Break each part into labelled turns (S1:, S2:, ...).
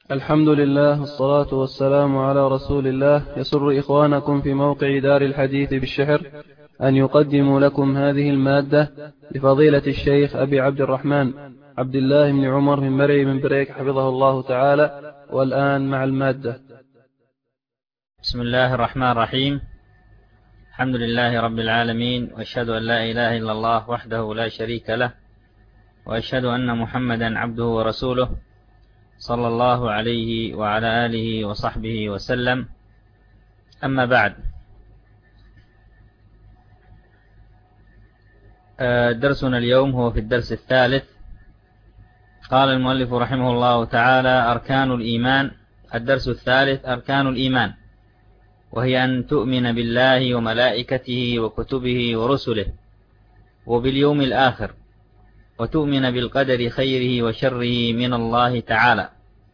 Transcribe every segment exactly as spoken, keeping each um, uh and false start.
S1: الحمد لله والصلاة والسلام على رسول الله. يسر إخوانكم في موقع دار الحديث بالشحر أن يقدموا لكم هذه المادة لفضيلة الشيخ أبي عبد الرحمن عبد الله بن عمر من مرعي من بريك حفظه الله تعالى. والآن مع المادة.
S2: بسم الله الرحمن الرحيم. الحمد لله رب العالمين، وأشهد أن لا إله إلا الله وحده لا شريك له، وأشهد أن محمدا عبده ورسوله صلى الله عليه وعلى آله وصحبه وسلم. أما بعد، درسنا اليوم هو في الدرس الثالث. قال المؤلف رحمه الله تعالى: أركان الإيمان. الدرس الثالث: أركان الإيمان، وهي أن تؤمن بالله وملائكته وكتبه ورسله وباليوم الآخر، وتؤمن بالقدر خيره وشره من الله تعالى.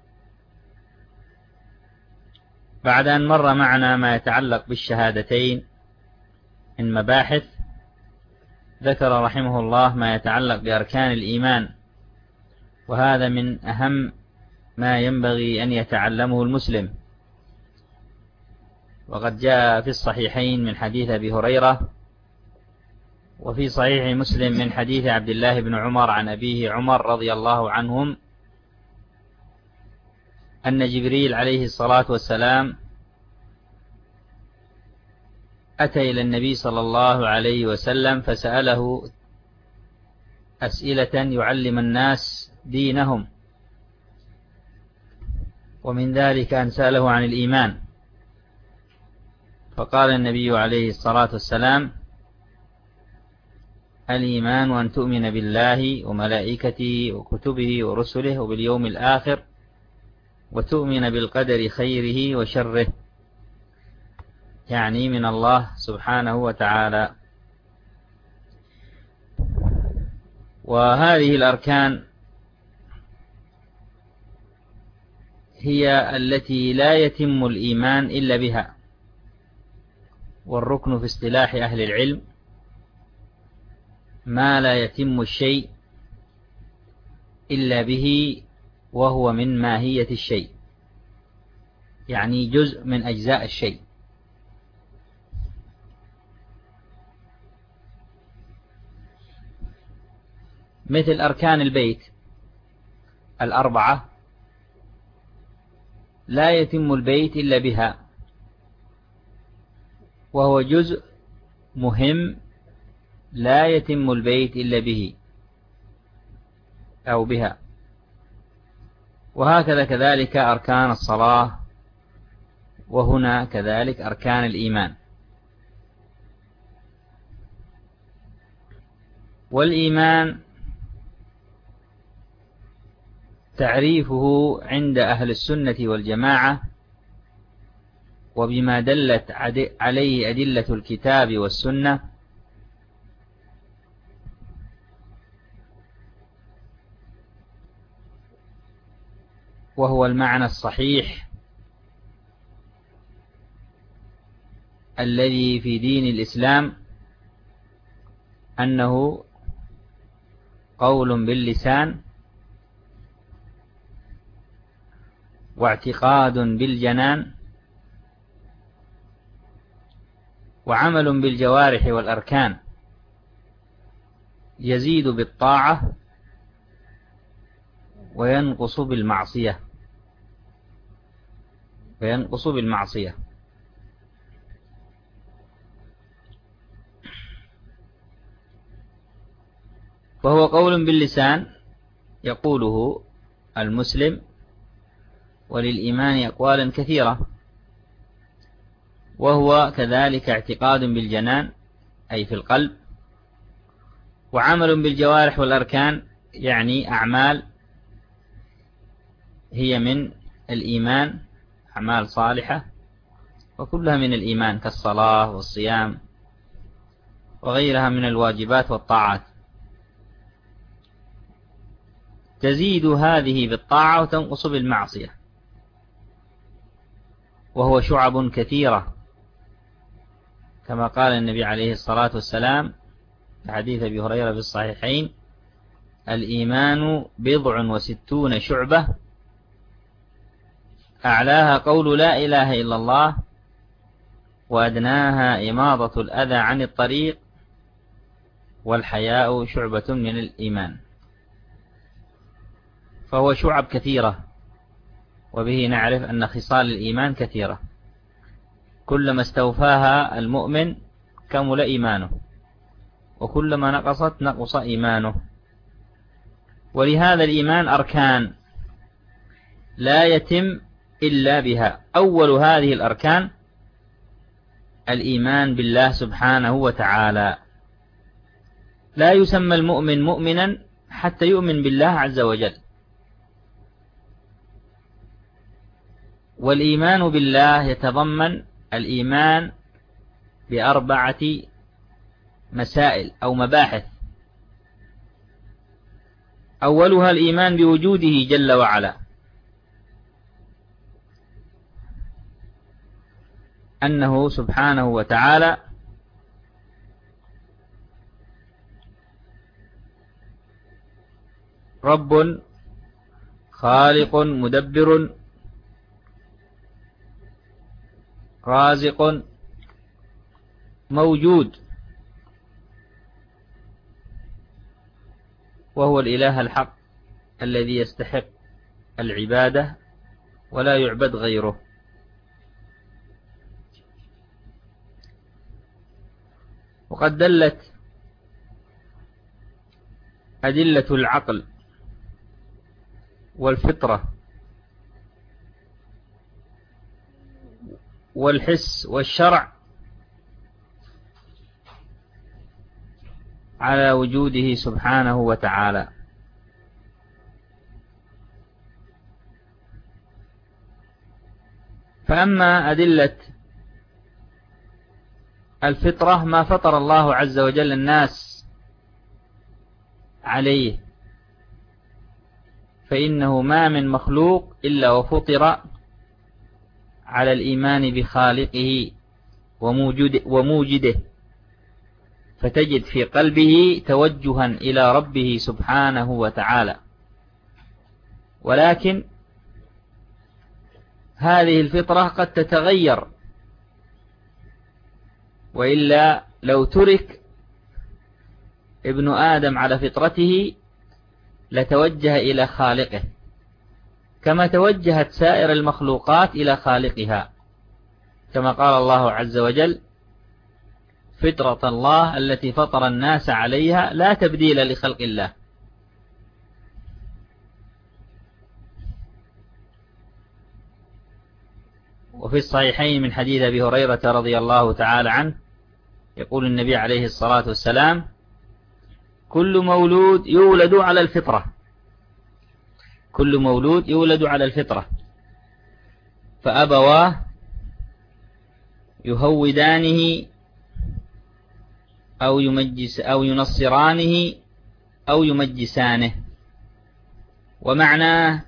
S2: بعد أن مر معنا ما يتعلق بالشهادتين من مباحث، ذكر رحمه الله ما يتعلق بأركان الإيمان، وهذا من أهم ما ينبغي أن يتعلمه المسلم. وقد جاء في الصحيحين من حديث أبي هريرة، وفي صحيح مسلم من حديث عبد الله بن عمر عن أبيه عمر رضي الله عنهم، أن جبريل عليه الصلاة والسلام أتى إلى النبي صلى الله عليه وسلم فسأله أسئلة يعلم الناس دينهم، ومن ذلك أن سأله عن الإيمان، فقال النبي عليه الصلاة والسلام: الإيمان أن تؤمن بالله وملائكته وكتبه ورسله وباليوم الآخر، وتؤمن بالقدر خيره وشره، يعني من الله سبحانه وتعالى. وهذه الأركان هي التي لا يتم الإيمان إلا بها. والركن في اصطلاح أهل العلم ما لا يتم الشيء إلا به، وهو من ماهية الشيء، يعني جزء من أجزاء الشيء. مثل أركان البيت الأربعة، لا يتم البيت إلا بها، وهو جزء مهم لا يتم البيت إلا به أو بها. وهكذا كذلك أركان الصلاة، وهنا كذلك أركان الإيمان. والإيمان تعريفه عند أهل السنة والجماعة، وبما دلت عليه أدلة الكتاب والسنة، وهو المعنى الصحيح الذي في دين الإسلام، أنه قول باللسان، واعتقاد بالجنان، وعمل بالجوارح والأركان، يزيد بالطاعة وينقص بالمعصية وينقص بالمعصية. وهو قول باللسان يقوله المسلم، وللإيمان أقوالا كثيرة. وهو كذلك اعتقاد بالجنان أي في القلب، وعمل بالجوارح والأركان، يعني أعمال هي من الإيمان، أعمال صالحة وكلها من الإيمان، كالصلاة والصيام وغيرها من الواجبات والطاعات. تزيد هذه بالطاعة وتنقص بالمعصية، وهو شعب كثيرة، كما قال النبي عليه الصلاة والسلام في حديث أبي هريرة في الصحيحين: الإيمان بضع وستون شعبة، أعلاها قول لا إله إلا الله، وأدناها إماضة الأذى عن الطريق، والحياء شعبة من الإيمان. فهو شعب كثيرة، وبه نعرف أن خصال الإيمان كثيرة، كلما استوفاها المؤمن كمل إيمانه، وكلما نقصت نقص إيمانه. ولهذا الإيمان أركان لا يتم إلا بها. أول هذه الأركان الإيمان بالله سبحانه وتعالى. لا يسمى المؤمن مؤمنا حتى يؤمن بالله عز وجل. والإيمان بالله يتضمن الإيمان بأربعة مسائل أو مباحث. أولها الإيمان بوجوده جل وعلا، أنه سبحانه وتعالى رب خالق مدبر رازق موجود، وهو الإله الحق الذي يستحق العبادة ولا يعبد غيره. وقد دلت أدلة العقل والفطرة والحس والشرع على وجوده سبحانه وتعالى. فأما أدلة الفطرة ما فطر الله عز وجل الناس عليه، فإنه ما من مخلوق إلا وفطر على الإيمان بخالقه وموجده، فتجد في قلبه توجها إلى ربه سبحانه وتعالى. ولكن هذه الفطرة قد تتغير، وإلا لو ترك ابن آدم على فطرته لتوجه إلى خالقه كما توجهت سائر المخلوقات إلى خالقها، كما قال الله عز وجل: فطرة الله التي فطر الناس عليها لا تبديل لخلق الله. وفي الصحيحين من حديث أبي هريرة رضي الله تعالى عنه يقول النبي عليه الصلاة والسلام: كل مولود يولد على الفطرة، كل مولود يولد على الفطرة، فأبواه يهودانه أو يمجس أو ينصرانه أو يمجسانه. ومعناه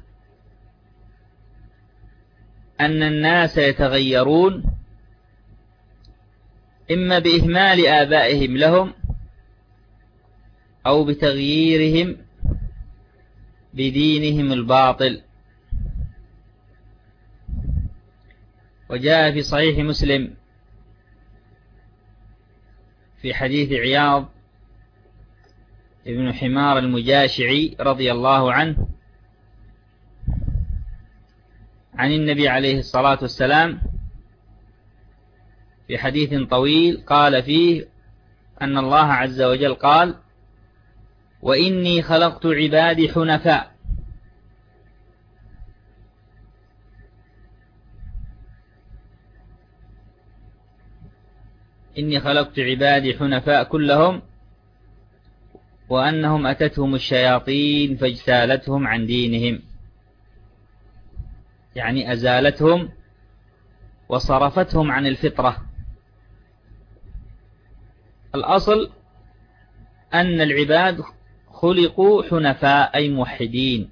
S2: أن الناس يتغيرون إما بإهمال آبائهم لهم أو بتغييرهم بدينهم الباطل. وجاء في صحيح مسلم في حديث عياض ابن حمار المجاشعي رضي الله عنه عن النبي عليه الصلاة والسلام في حديث طويل قال فيه أن الله عز وجل قال: وإني خلقت عبادي حنفاء. إني خلقت عبادي حنفاء كلهم، وأنهم أتتهم الشياطين فاجتالتهم عن دينهم، يعني أزالتهم وصرفتهم عن الفطرة. الأصل أن العباد خلقوا حنفاء أي موحدين،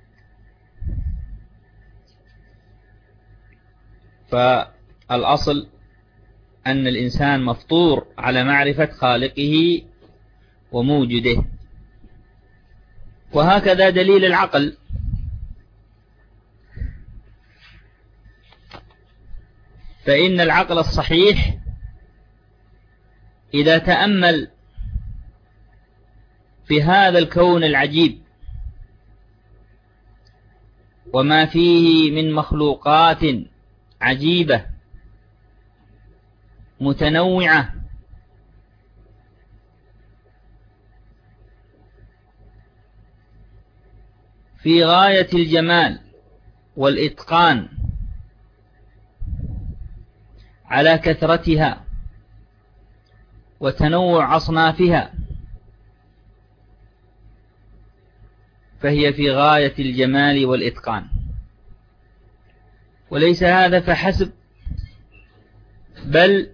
S2: فالأصل أن الإنسان مفطور على معرفة خالقه وموجده. وهكذا دليل العقل، فإن العقل الصحيح إذا تأمل في هذا الكون العجيب وما فيه من مخلوقات عجيبة متنوعة في غاية الجمال والإتقان على كثرتها وتنوع أصنافها، فهي في غاية الجمال والإتقان. وليس هذا فحسب، بل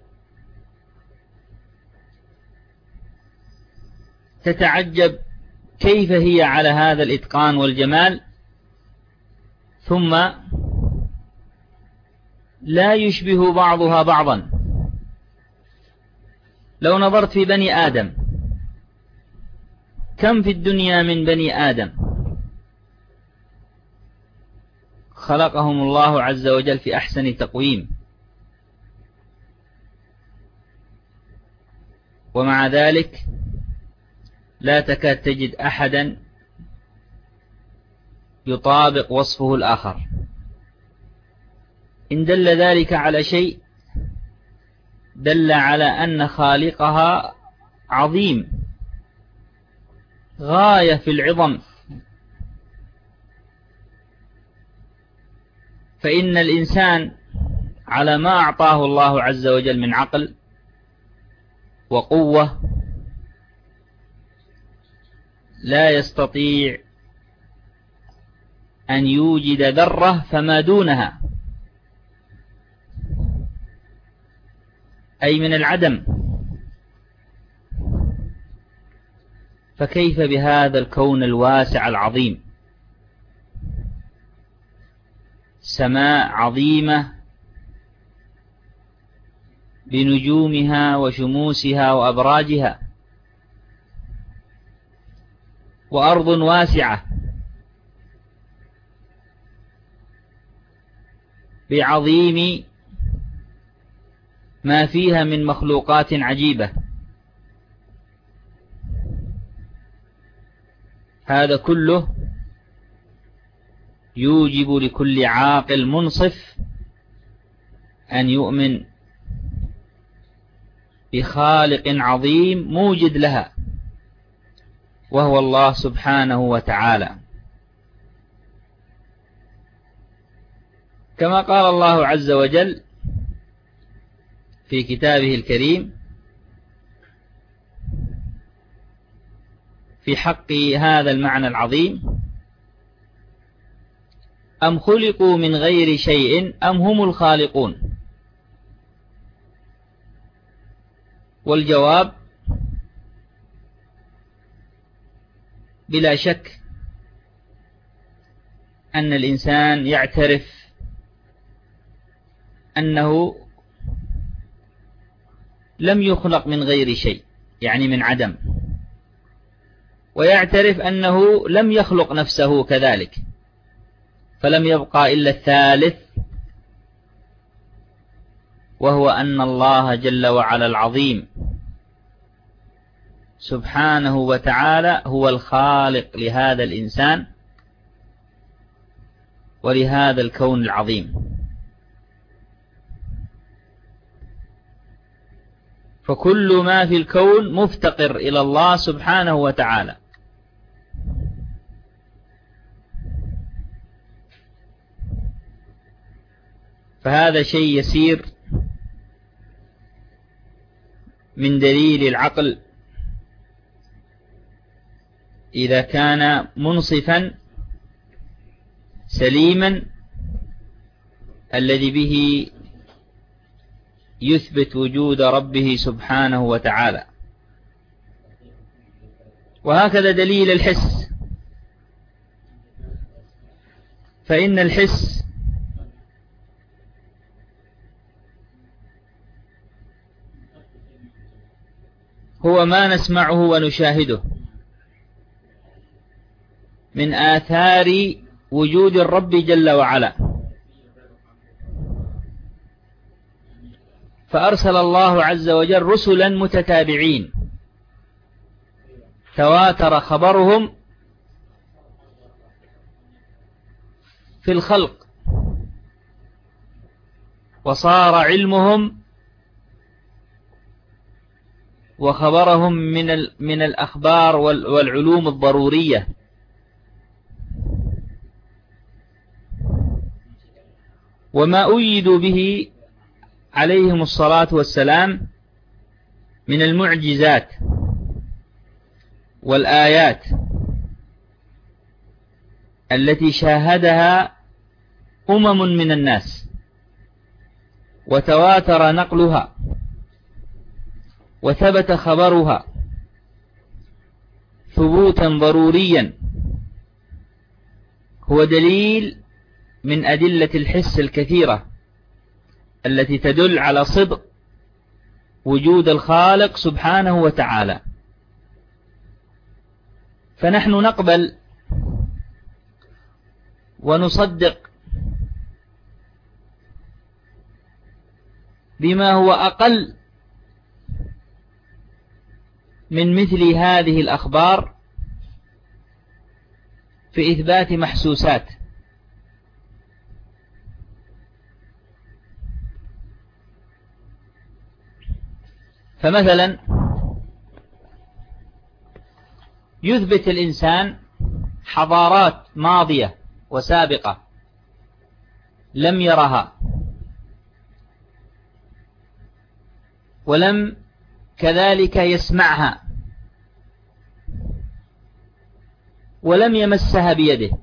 S2: تتعجب كيف هي على هذا الإتقان والجمال، ثم لا يشبه بعضها بعضا. لو نظرت في بني آدم، كم في الدنيا من بني آدم خلقهم الله عز وجل في أحسن تقويم، ومع ذلك لا تكاد تجد أحدا يطابق وصفه الآخر. إن دل ذلك على شيء دل على أن خالقها عظيم غاية في العظم. فإن الإنسان على ما أعطاه الله عز وجل من عقل وقوة لا يستطيع أن يوجد ذرة فما دونها، أي من العدم. فكيف بهذا الكون الواسع العظيم؟ سماء عظيمة بنجومها وشموسها وأبراجها، وأرض واسعة بعظيم ما فيها من مخلوقات عجيبة. هذا كله يوجب لكل عاقل منصف أن يؤمن بخالق عظيم موجد لها، وهو الله سبحانه وتعالى. كما قال الله عز وجل في كتابه الكريم في حق هذا المعنى العظيم: أم خلقوا من غير شيء أم هم الخالقون. والجواب بلا شك أن الإنسان يعترف أنه لم يخلق من غير شيء، يعني من عدم، ويعترف أنه لم يخلق نفسه كذلك، فلم يبقى إلا الثالث، وهو أن الله جل وعلا العظيم سبحانه وتعالى هو الخالق لهذا الإنسان ولهذا الكون العظيم. فكل ما في الكون مفتقر إلى الله سبحانه وتعالى. فهذا شيء يسير من دليل العقل إذا كان منصفا سليما الذي به يثبت وجود ربه سبحانه وتعالى. وهكذا دليل الحس، فإن الحس هو ما نسمعه ونشاهده من آثار وجود الرب جل وعلا. فأرسل الله عز وجل رسلا متتابعين تواتر خبرهم في الخلق، وصار علمهم وخبرهم من من الأخبار والعلوم الضرورية. وما أيدوا به عليهم الصلاة والسلام من المعجزات والآيات التي شاهدها أمم من الناس وتواتر نقلها وثبت خبرها ثبوتا ضروريا، هو دليل من أدلة الحس الكثيرة التي تدل على صدق وجود الخالق سبحانه وتعالى. فنحن نقبل ونصدق بما هو أقل من مثل هذه الأخبار في إثبات محسوسات. فمثلا يثبت الإنسان حضارات ماضية وسابقة لم يرها ولم كذلك يسمعها ولم يمسها بيده،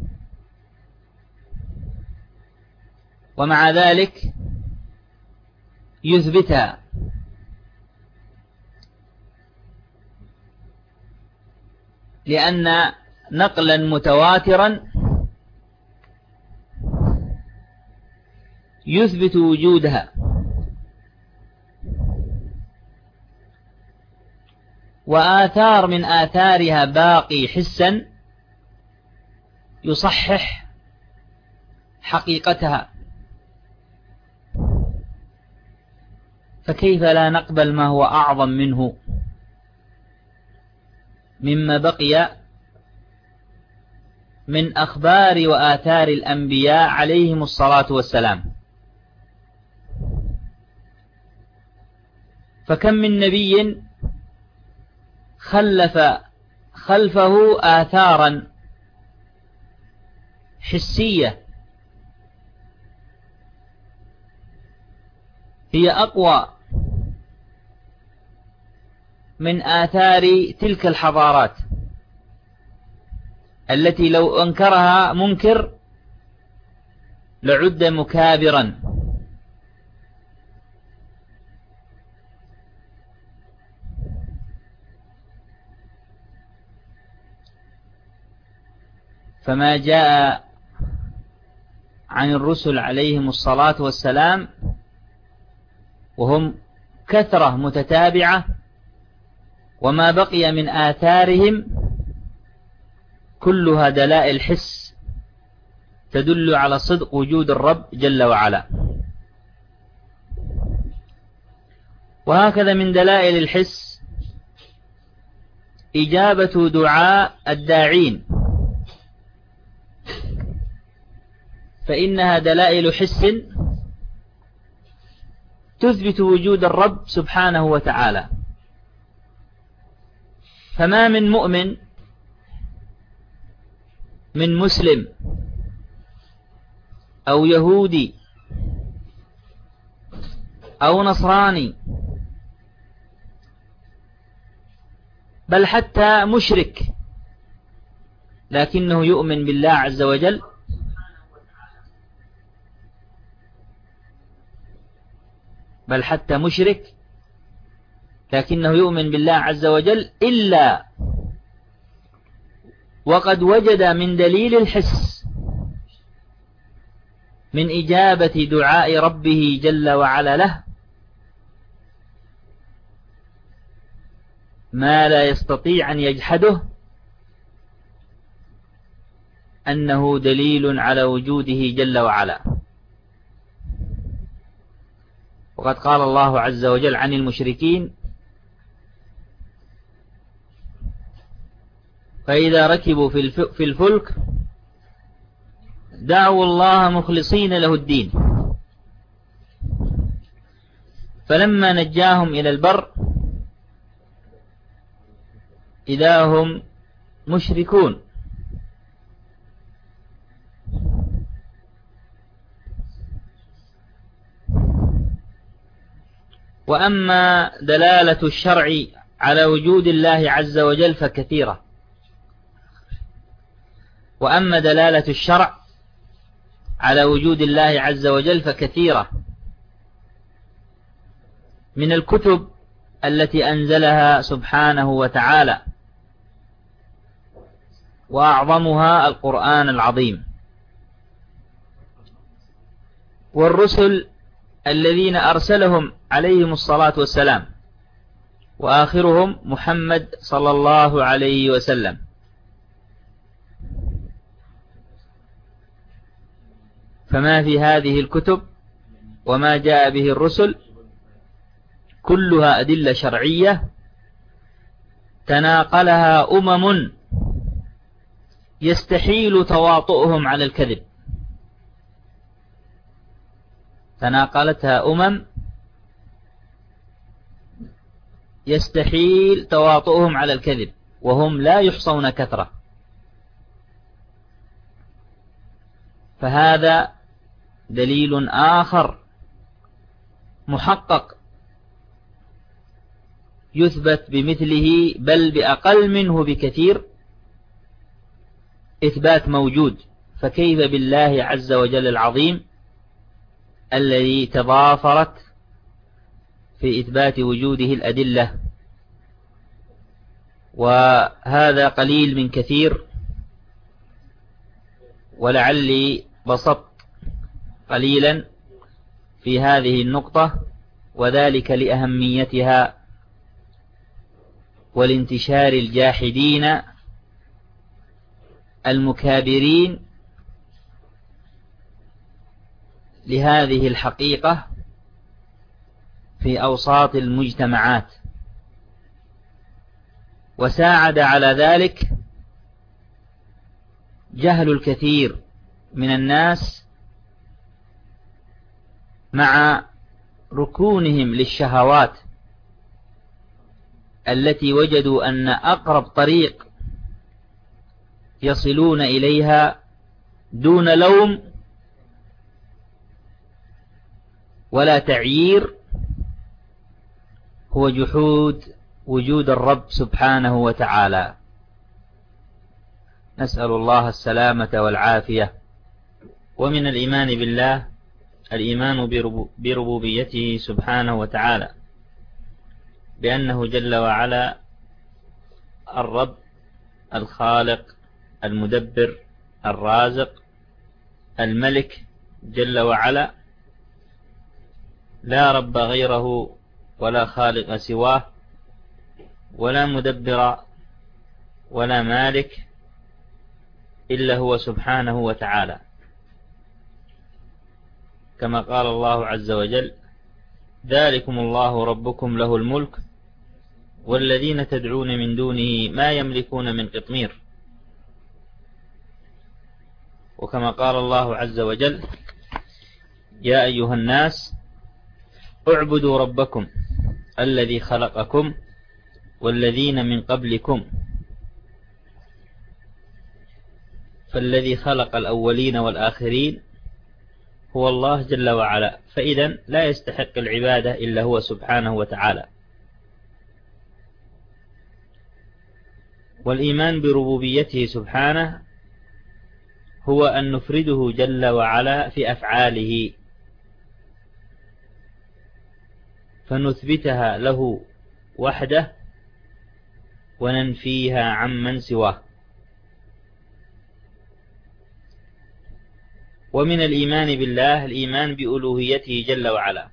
S2: ومع ذلك يثبتها، لأن نقلا متواترا يثبت وجودها، وآثار من آثارها باقي حسا يصحح حقيقتها. فكيف لا نقبل ما هو أعظم منه مما بقي من أخبار وآثار الأنبياء عليهم الصلاة والسلام؟ فكم من نبي خلف خلفه آثارا حسية هي أقوى من آثار تلك الحضارات التي لو أنكرها منكر لعد مكابرا. فما جاء عن الرسل عليهم الصلاة والسلام وهم كثرة متتابعة، وما بقي من آثارهم كلها دلائل حس تدل على صدق وجود الرب جل وعلا. وهكذا من دلائل الحس إجابة دعاء الداعين، فإنها دلائل حس تثبت وجود الرب سبحانه وتعالى. فما من مؤمن من مسلم أو يهودي أو نصراني بل حتى مشرك لكنه يؤمن بالله عز وجل بل حتى مشرك لكنه يؤمن بالله عز وجل إلا وقد وجد من دليل الحس من إجابة دعاء ربه جل وعلا له ما لا يستطيع أن يجحده، أنه دليل على وجوده جل وعلا. وقد قال الله عز وجل عن المشركين: فإذا ركبوا في الفلك دعوا الله مخلصين له الدين فلما نجاهم إلى البر إذا هم مشركون. وأما دلالة الشرع على وجود الله عز وجل فكثيرة وأما دلالة الشرع على وجود الله عز وجل فكثيرة من الكتب التي أنزلها سبحانه وتعالى، وأعظمها القرآن العظيم، والرسل الذين أرسلهم عليهم الصلاة والسلام، وآخرهم محمد صلى الله عليه وسلم. فما في هذه الكتب وما جاء به الرسل كلها أدلة شرعية تناقلها أمم يستحيل تواطؤهم على الكذب، تناقلتها أمم يستحيل تواطؤهم على الكذب، وهم لا يحصون كثرة. فهذا دليل آخر محقق يثبت بمثله بل بأقل منه بكثير إثبات موجود، فكيف بالله عز وجل العظيم الذي تضافرت في إثبات وجوده الأدلة. وهذا قليل من كثير، ولعلي بسطت قليلا في هذه النقطة، وذلك لأهميتها والانتشار الجاحدين المكابرين لهذه الحقيقة في أوساط المجتمعات. وساعد على ذلك جهل الكثير من الناس مع ركونهم للشهوات التي وجدوا أن أقرب طريق يصلون إليها دون لوم ولا تعيير هو جحود وجود الرب سبحانه وتعالى. نسأل الله السلامة والعافية. ومن الإيمان بالله الإيمان بربوبيته سبحانه وتعالى، بأنه جل وعلا الرب الخالق المدبر الرازق الملك جل وعلا، لا رب غيره ولا خالق سواه ولا مدبر ولا مالك إلا هو سبحانه وتعالى، كما قال الله عز وجل: ذلكم الله ربكم له الملك والذين تدعون من دونه ما يملكون من قطمير. وكما قال الله عز وجل: يا أيها الناس اعبدوا ربكم الذي خلقكم والذين من قبلكم. فالذي خلق الأولين والآخرين هو الله جل وعلا، فإذا لا يستحق العبادة إلا هو سبحانه وتعالى. والإيمان بربوبيته سبحانه هو أن نفرده جل وعلا في أفعاله، فنثبتها له وحده وننفيها عمن سواه. ومن الإيمان بالله الإيمان بألوهيته جل وعلا،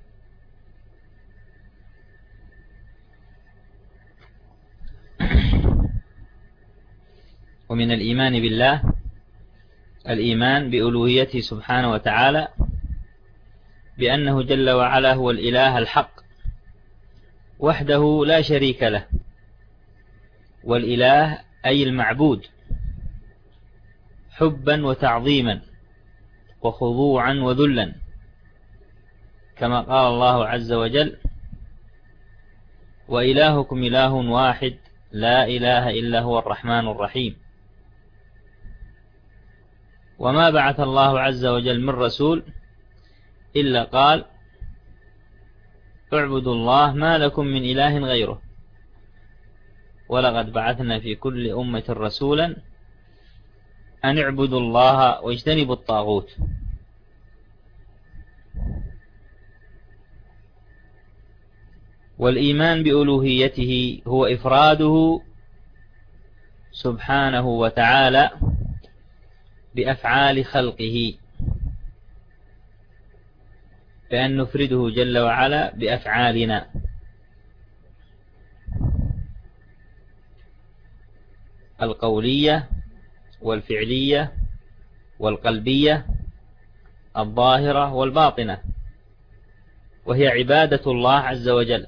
S2: ومن الإيمان بالله الإيمان بألوهيته سبحانه وتعالى، بأنه جل وعلا هو الإله الحق وحده لا شريك له، والإله أي المعبود حبا وتعظيما وخضوعا وذلا، كما قال الله عز وجل: وإلهكم إله واحد لا إله إلا هو الرحمن الرحيم. وما بعث الله عز وجل من رسول إلا قال: اعبدوا الله ما لكم من إله غيره، ولقد بعثنا في كل أمة رسولا أن اعبدوا الله واجتنبوا الطاغوت. والإيمان بألوهيته هو إفراده سبحانه وتعالى بأفعال خلقه، بأن نفرده جل وعلا بأفعالنا، القولية والفعلية والقلبية الظاهرة والباطنة، وهي عبادة الله عز وجل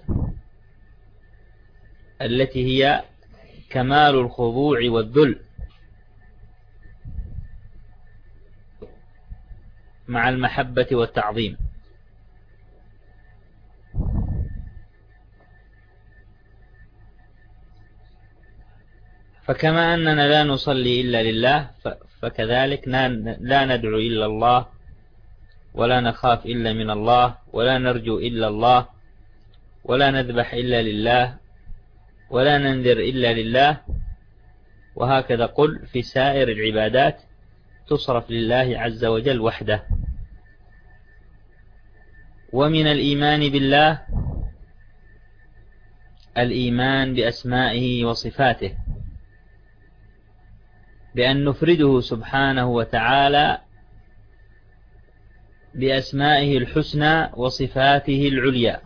S2: التي هي كمال الخضوع والذل مع المحبة والتعظيم. فكما أننا لا نصلي إلا لله، فكذلك لا ندعو إلا الله، ولا نخاف إلا من الله، ولا نرجو إلا الله، ولا نذبح إلا لله، ولا ننذر إلا لله. وهكذا قل في سائر العبادات تصرف لله عز وجل وحده. ومن الإيمان بالله الإيمان بأسمائه وصفاته، بأن نفرده سبحانه وتعالى بأسمائه الحسنى وصفاته العليا،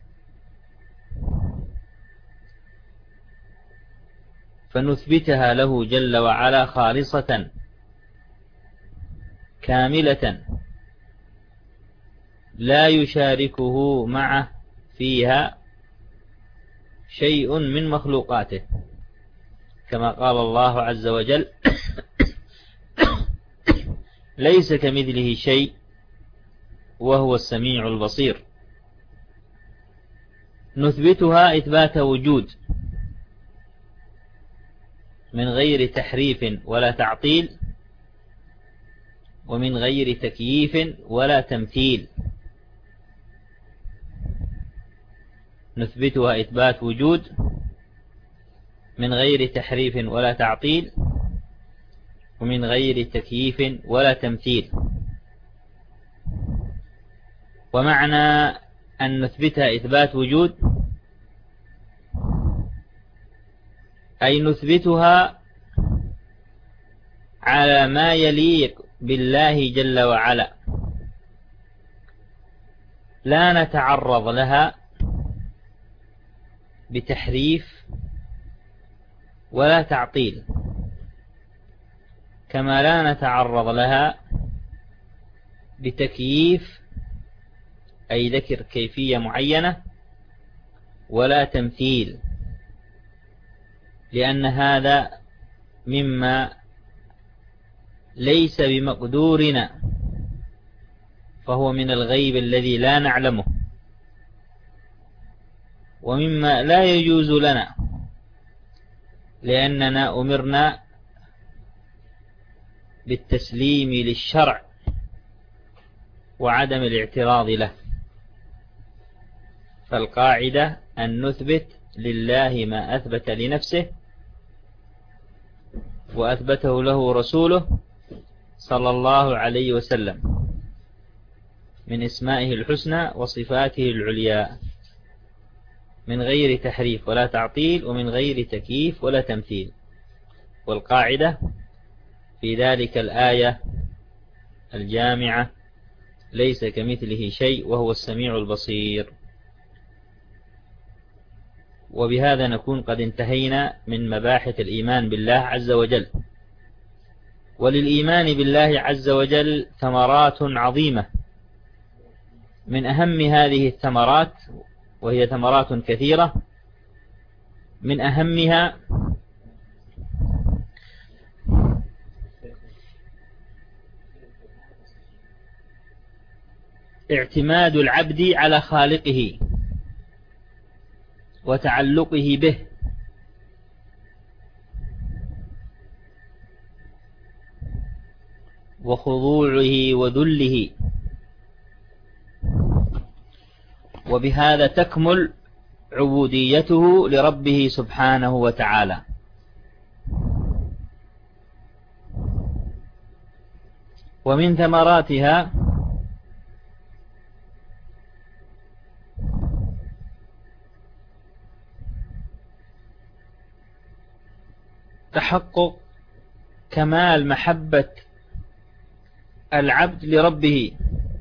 S2: فنثبتها له جل وعلا خالصة كاملة لا يشاركه معه فيها شيء من مخلوقاته، كما قال الله عز وجل: ليس كمثله شيء وهو السميع البصير. نثبتها إثبات وجود من غير تحريف ولا تعطيل، ومن غير تكييف ولا تمثيل. نثبتها إثبات وجود من غير تحريف ولا تعطيل، ومن غير تكييف ولا تمثيل. ومعنى أن نثبتها إثبات وجود أي نثبتها على ما يليق بالله جل وعلا، لا نتعرض لها بتحريف ولا تعطيل، كما لا نتعرض لها بتكييف أي ذكر كيفية معينة ولا تمثيل، لأن هذا مما ليس بمقدورنا، فهو من الغيب الذي لا نعلمه، ومما لا يجوز لنا، لأننا أمرنا بالتسليم للشرع وعدم الاعتراض له. فالقاعدة أن نثبت لله ما أثبت لنفسه وأثبته له رسوله صلى الله عليه وسلم من اسمائه الحسنى وصفاته العليا، من غير تحريف ولا تعطيل، ومن غير تكييف ولا تمثيل. والقاعدة في ذلك الآية الجامعة: ليس كمثله شيء وهو السميع البصير. وبهذا نكون قد انتهينا من مباحث الإيمان بالله عز وجل. وللإيمان بالله عز وجل ثمرات عظيمة من أهم هذه الثمرات، وهي ثمرات كثيرة، من أهمها اعتماد العبد على خالقه وتعلقه به، وخضوعه وذله، وبهذا تكمل عبوديته لربه سبحانه وتعالى. ومن ثمراتها تحقق كمال محبة العبد لربه،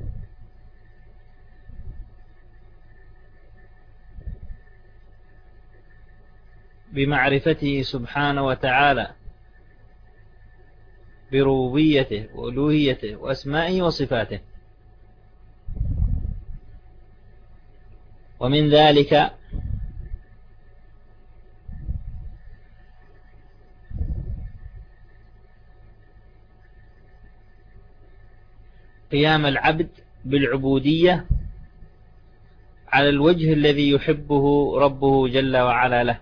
S2: بمعرفته سبحانه وتعالى بربوبيته وألوهيته وأسمائه وصفاته. ومن ذلك قيام العبد بالعبودية على الوجه الذي يحبه ربه جل وعلا له،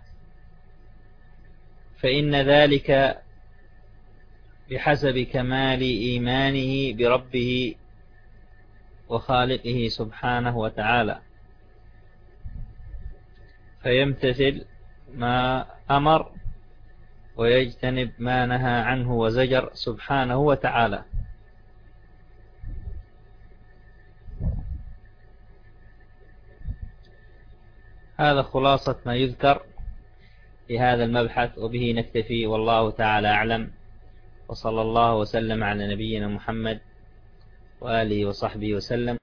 S2: فإن ذلك بحسب كمال إيمانه بربه وخالقه سبحانه وتعالى، فيمتثل ما أمر ويجتنب ما نهى عنه وزجر سبحانه وتعالى. هذا خلاصة ما يذكر في هذا المبحث، وبه نكتفي، والله تعالى أعلم، وصلى الله وسلم على نبينا محمد وآله وصحبه وسلم.